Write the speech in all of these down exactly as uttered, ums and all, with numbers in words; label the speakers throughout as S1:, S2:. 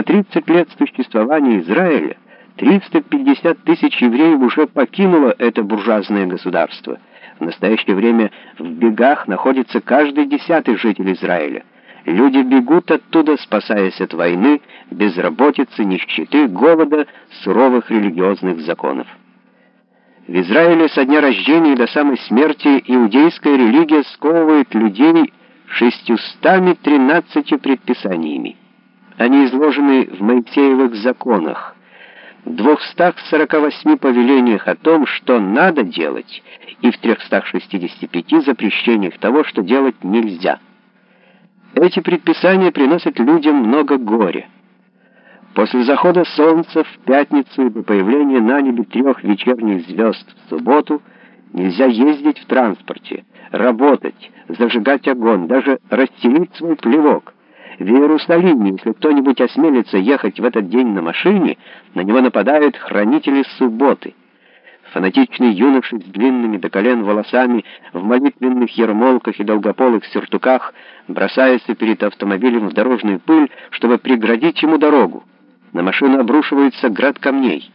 S1: тридцать лет существования Израиля триста пятьдесят тысяч евреев уже покинуло это буржуазное государство. В настоящее время в бегах находится каждый десятый житель Израиля. Люди бегут оттуда, спасаясь от войны, безработицы, нищеты, голода, суровых религиозных законов. В Израиле со дня рождения до самой смерти иудейская религия сковывает людей шестьюстами тринадцатью предписаниями. Они изложены в Моисеевых законах, в двухстах сорока восьми повелениях о том, что надо делать, и в трехстах шестидесяти пяти запрещениях того, что делать нельзя. Эти предписания приносят людям много горя. После захода солнца в пятницу и до появления на небе трех вечерних звезд в субботу нельзя ездить в транспорте, работать, зажигать огонь, даже расстелить свой плевок. В Иерусалиме, если кто-нибудь осмелится ехать в этот день на машине, на него нападают хранители субботы. Фанатичные юноши с длинными до колен волосами в молитвенных ермолках и долгополых сюртуках бросаются перед автомобилем в дорожную пыль, чтобы преградить ему дорогу. На машину обрушивается град камней.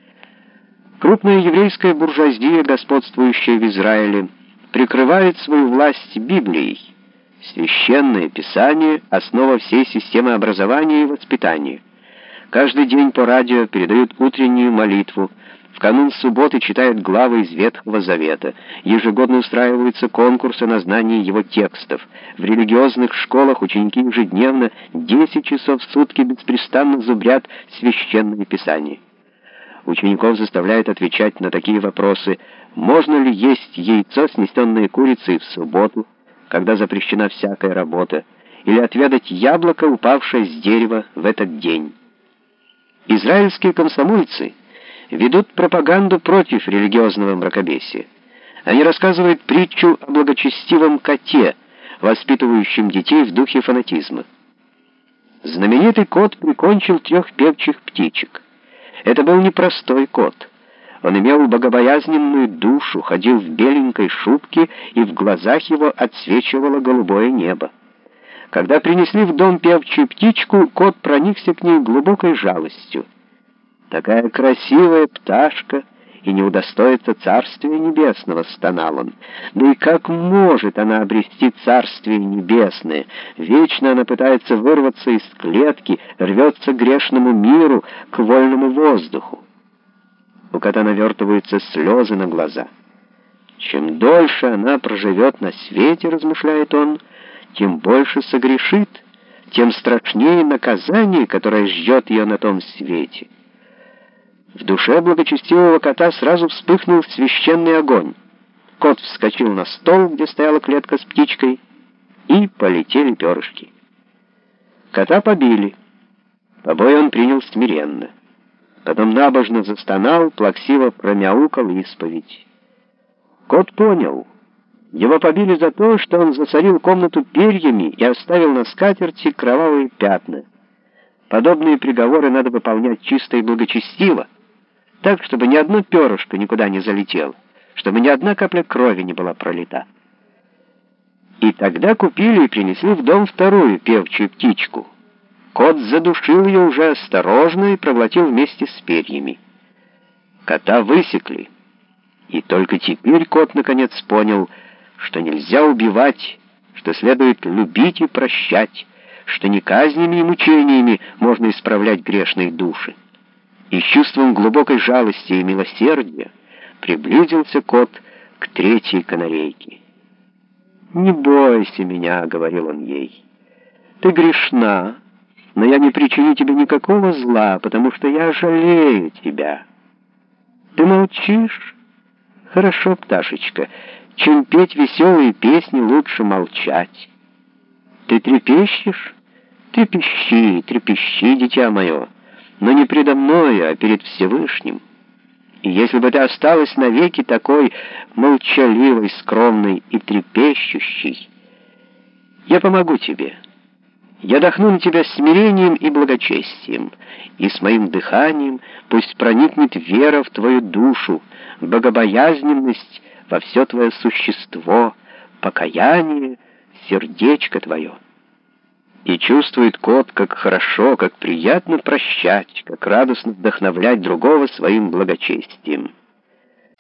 S1: Крупная еврейская буржуазия, господствующая в Израиле, прикрывает свою власть Библией. Священное Писание — основа всей системы образования и воспитания. Каждый день по радио передают утреннюю молитву, в канун субботы читают главы из Ветхого Завета, ежегодно устраиваются конкурсы на знание его текстов. В религиозных школах ученики ежедневно десять часов в сутки беспрестанно зубрят Священное Писание. Учеников заставляют отвечать на такие вопросы: можно ли есть яйцо, снесенное курицей в субботу, когда запрещена всякая работа, или отведать яблоко, упавшее с дерева в этот день. Израильские комсомольцы ведут пропаганду против религиозного мракобесия. Они рассказывают притчу о благочестивом коте, воспитывающем детей в духе фанатизма. Знаменитый кот прикончил трех певчих птичек. Это был непростой кот. Он имел богобоязненную душу, ходил в беленькой шубке, и в глазах его отсвечивало голубое небо. Когда принесли в дом певчую птичку, кот проникся к ней глубокой жалостью. «Такая красивая пташка и не удостоится Царствия Небесного», — стонал он. «Да и как может она обрести Царствие Небесное? Вечно она пытается вырваться из клетки, рвется к грешному миру, к вольному воздуху». У кота навертываются слезы на глаза. «Чем дольше она проживет на свете, — размышляет он, — тем больше согрешит, тем страшнее наказание, которое ждет ее на том свете». В душе благочестивого кота сразу вспыхнул священный огонь. Кот вскочил на стол, где стояла клетка с птичкой, и полетели перышки. Кота побили. Побои он принял смиренно. Потом набожно застонал, плаксиво промяукал исповедь. Кот понял. Его побили за то, что он засорил комнату перьями и оставил на скатерти кровавые пятна. Подобные приговоры надо выполнять чисто и благочестиво, так, чтобы ни одно перышко никуда не залетело, чтобы ни одна капля крови не была пролита. И тогда купили и принесли в дом вторую певчую птичку. Кот задушил ее уже осторожно и проглотил вместе с перьями. Кота высекли. И только теперь кот наконец понял, что нельзя убивать, что следует любить и прощать, что не казнями и мучениями можно исправлять грешные души. И с чувством глубокой жалости и милосердия приблизился кот к третьей канарейке. «Не бойся меня», — говорил он ей. «Ты грешна, но я не причиню тебе никакого зла, потому что я жалею тебя. Ты молчишь? Хорошо, пташечка, чем петь веселые песни, лучше молчать. Ты трепещешь? Трепещи, трепещи, дитя мое, но не предо мною, а перед Всевышним. И если бы ты осталась навеки такой молчаливой, скромной и трепещущей, я помогу тебе. Я дохну на тебя смирением и благочестием, и с моим дыханием пусть проникнет вера в твою душу, богобоязненность во все твое существо, покаяние в сердечко твое. И чувствует кот, как хорошо, как приятно прощать, как радостно вдохновлять другого своим благочестием.